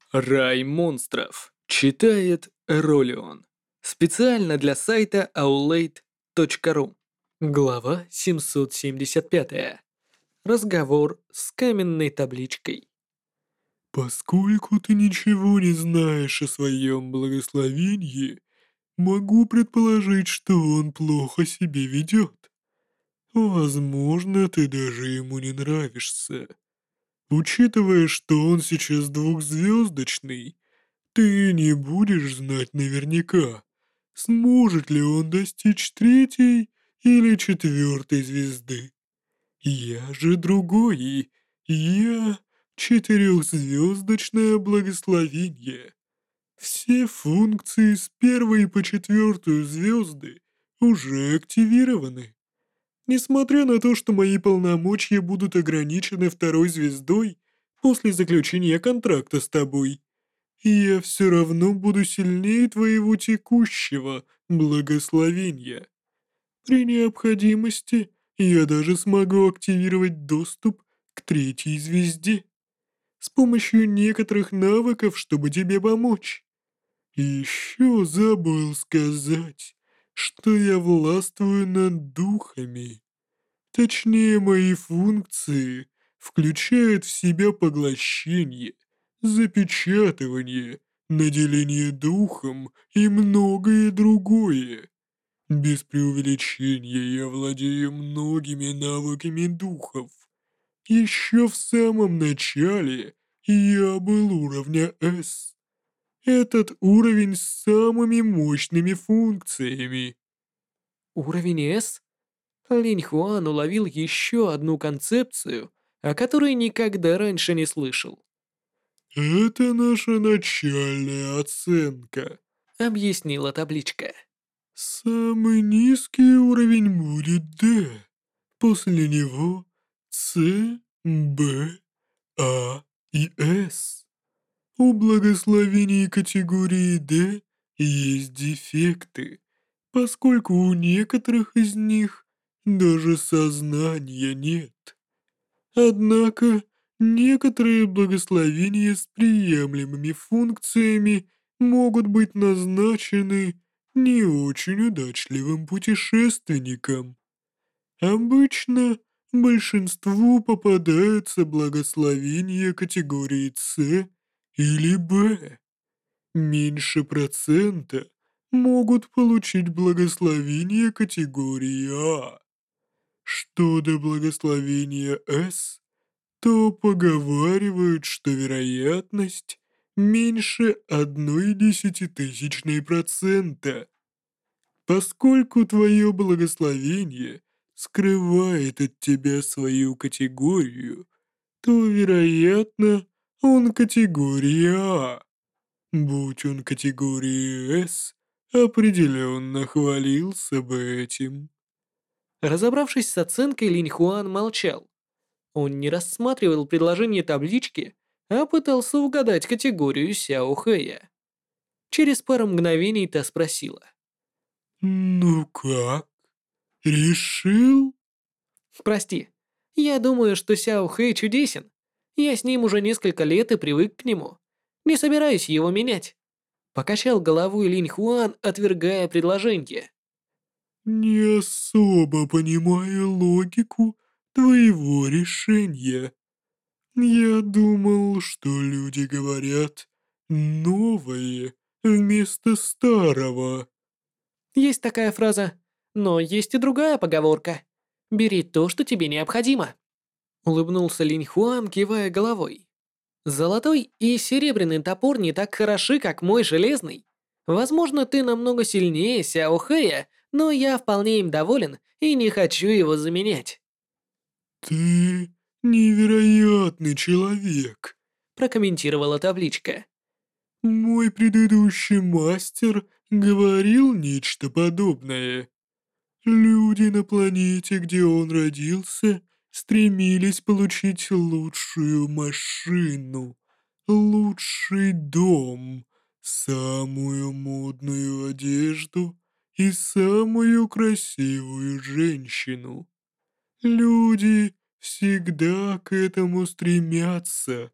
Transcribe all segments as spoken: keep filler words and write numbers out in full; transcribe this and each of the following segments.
Рай монстров. Читает Ролион. Специально для сайта аулейт точка ру. Глава семьсот семьдесят пять. Разговор с каменной табличкой. Поскольку ты ничего не знаешь о своем благословении, могу предположить, что он плохо себя ведет. Возможно, ты даже ему не нравишься. Учитывая, что он сейчас двухзвездочный, ты не будешь знать наверняка, сможет ли он достичь третьей или четвертой звезды. Я же другой. Я четырехзвездочное благословение. Все функции с первой по четвертую звезды уже активированы. Несмотря на то, что мои полномочия будут ограничены второй звездой после заключения контракта с тобой, я все равно буду сильнее твоего текущего благословения. При необходимости я даже смогу активировать доступ к третьей звезде с помощью некоторых навыков, чтобы тебе помочь. И еще забыл сказать, что я властвую над духами. Точнее, мои функции включают в себя поглощение, запечатывание, наделение духом и многое другое. Без преувеличения я владею многими навыками духов. Еще в самом начале я был уровня С. Этот уровень с самыми мощными функциями. Уровень С? Линь Хуан уловил еще одну концепцию, о которой никогда раньше не слышал. Это наша начальная оценка. Объяснила табличка. Самый низкий уровень будет Д. После него С, Б, А и С. У благословений категории D есть дефекты, поскольку у некоторых из них даже сознания нет. Однако некоторые благословения с приемлемыми функциями могут быть назначены не очень удачливым путешественникам. Обычно большинству попадаются благословения категории С или Б. Меньше процента могут получить благословение категории А. Что до благословения С, то поговаривают, что вероятность меньше одной десятитысячной процента. Поскольку твое благословение скрывает от тебя свою категорию, то, вероятно, он категория А. Будь он категории С, определенно хвалился бы этим. Разобравшись с оценкой, Линь Хуан молчал. Он не рассматривал предложение таблички, а пытался угадать категорию Сяо Хэя. Через пару мгновений та спросила. «Ну как? Решил?» «Прости, я думаю, что Сяо Хэй чудесен. Я с ним уже несколько лет и привык к нему. Не собираюсь его менять». Покачал головой Линь Хуан, отвергая предложение. «Не особо понимаю логику твоего решения. Я думал, что люди говорят «новое» вместо старого». Есть такая фраза, но есть и другая поговорка. «Бери то, что тебе необходимо». Улыбнулся Линь Хуан, кивая головой. Золотой и серебряный топор не так хороши, как мой железный. Возможно, ты намного сильнее Сяо Хэя, но я вполне им доволен и не хочу его заменять. «Ты невероятный человек», Прокомментировала табличка. мой предыдущий мастер говорил нечто подобное. Люди на планете, где он родился, стремились получить лучшую машину, лучший дом, самую модную одежду и самую красивую женщину. Люди всегда к этому стремятся,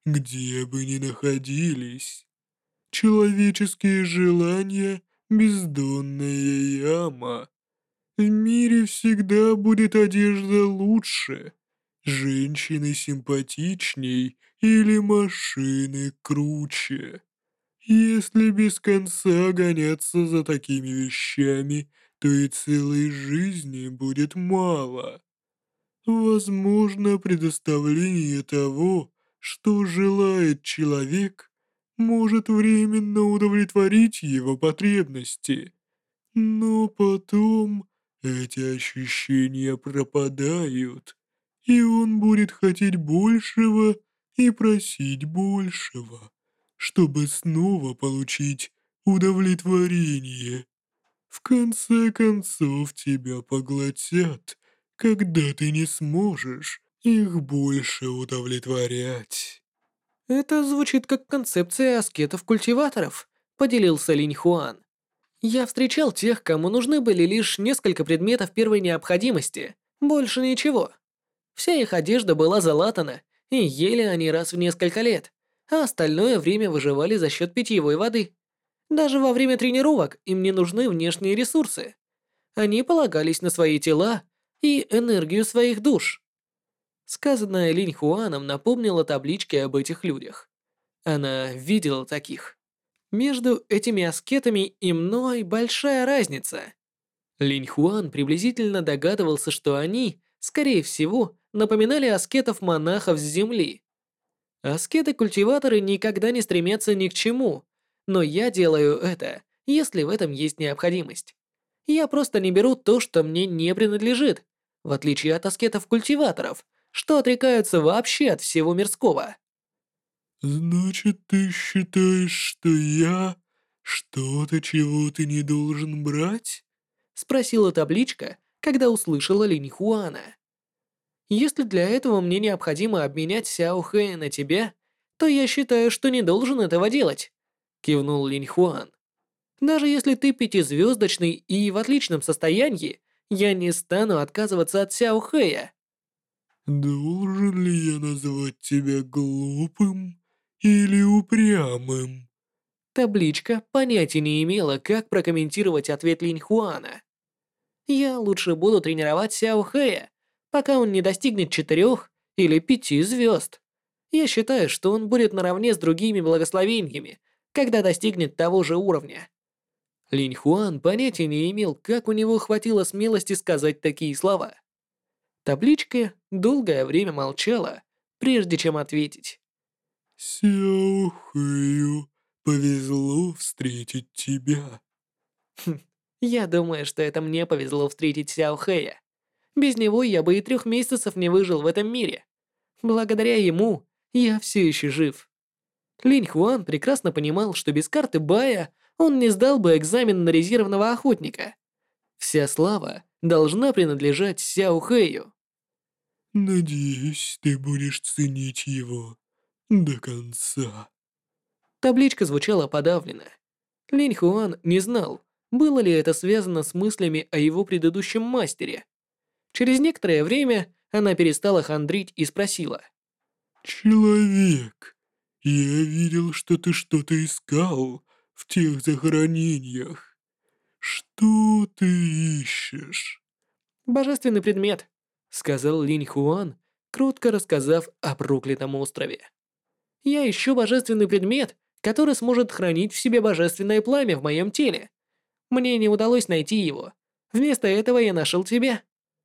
где бы ни находились. Человеческие желания — бездонная яма. В мире всегда будет одежда лучше, женщины симпатичней или машины круче. Если без конца гоняться за такими вещами, то и целой жизни будет мало. Возможно, предоставление того, что желает человек, может временно удовлетворить его потребности, но потом эти ощущения пропадают, и он будет хотеть большего и просить большего, чтобы снова получить удовлетворение. В конце концов тебя поглотят, когда ты не сможешь их больше удовлетворять. Это звучит как концепция аскетов-культиваторов, поделился Линь Хуан. Я встречал тех, кому нужны были лишь несколько предметов первой необходимости, больше ничего. Вся их одежда была залатана, и ели они раз в несколько лет, а остальное время выживали за счет питьевой воды. Даже во время тренировок им не нужны внешние ресурсы. Они полагались на свои тела и энергию своих душ. Сказанное Линь Хуаном напомнило таблички об этих людях. Она видела таких. Между этими аскетами и мной большая разница. Линь Хуан приблизительно догадывался, что они, скорее всего, напоминали аскетов-монахов с земли. Аскеты-культиваторы никогда не стремятся ни к чему, но я делаю это, если в этом есть необходимость. Я просто не беру то, что мне не принадлежит, в отличие от аскетов-культиваторов, что отрекаются вообще от всего мирского. Значит, ты считаешь, что я что-то, чего ты не должен брать? Спросила табличка, когда услышала Линь Хуана. Если для этого мне необходимо обменять Сяо Хэя на тебя, то я считаю, что не должен этого делать, кивнул Линь Хуан. Даже если ты пятизвездочный и в отличном состоянии, я не стану отказываться от Сяо Хэя. Должен ли я назвать тебя глупым или упрямым? Табличка понятия не имела, как прокомментировать ответ Линь Хуана. Я лучше буду тренировать Сяо Хэя, пока он не достигнет четырех или пяти звезд. Я считаю, что он будет наравне с другими благословениями, когда достигнет того же уровня. Линь Хуан понятия не имел, как у него хватило смелости сказать такие слова. Табличка долгое время молчала, прежде чем ответить. Сяо Хэю, повезло встретить тебя. Хм, я думаю, что это мне повезло встретить Сяо Хэя. Без него я бы и трех месяцев не выжил в этом мире. Благодаря ему я все еще жив. Линь Хуан прекрасно понимал, что без карты Бая он не сдал бы экзамен на резервного охотника. Вся слава должна принадлежать Сяо Хэю. Надеюсь, ты будешь ценить его до конца. Табличка звучала подавленно. Линь Хуан не знал, было ли это связано с мыслями о его предыдущем мастере. Через некоторое время она перестала хандрить и спросила. Человек, я видел, что ты что-то искал в тех захоронениях. Что ты ищешь? «Божественный предмет», — сказал Линь Хуан, кротко рассказав о проклятом острове. «Я ищу божественный предмет, который сможет хранить в себе божественное пламя в моем теле. Мне не удалось найти его. Вместо этого я нашел тебя».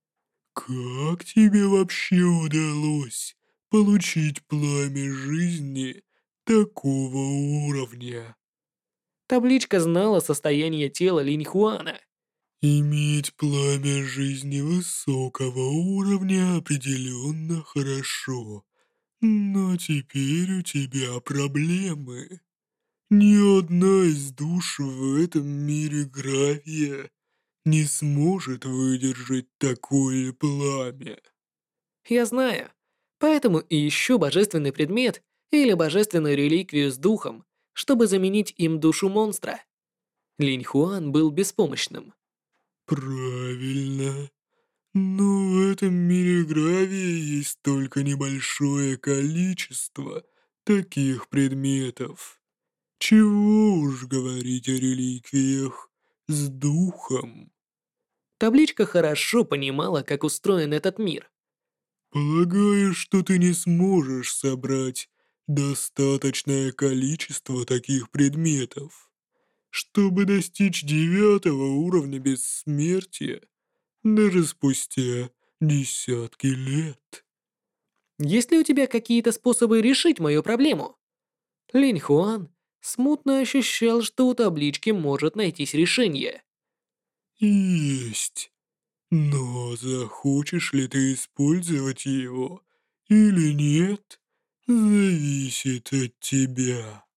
Как тебе вообще удалось получить пламя жизни такого уровня? Табличка знала состояние тела Линь Хуана. Иметь пламя жизни высокого уровня определенно хорошо, но теперь у тебя проблемы. Ни одна из душ в этом мире гравия не сможет выдержать такое пламя. Я знаю. Поэтому и ищу божественный предмет или божественную реликвию с духом, чтобы заменить им душу монстра. Линь Хуан был беспомощным. Правильно. Но в этом мире гравия есть только небольшое количество, таких предметов. Чего уж говорить о реликвиях с духом. Табличка хорошо понимала, как устроен этот мир. Полагаю, что ты не сможешь собрать достаточное количество таких предметов, чтобы достичь девятого уровня бессмертия, даже спустя десятки лет. Есть ли у тебя какие-то способы решить мою проблему? Линь Хуан смутно ощущал, что у таблички может найтись решение. Есть. Но захочешь ли ты использовать его или нет, зависит от тебя.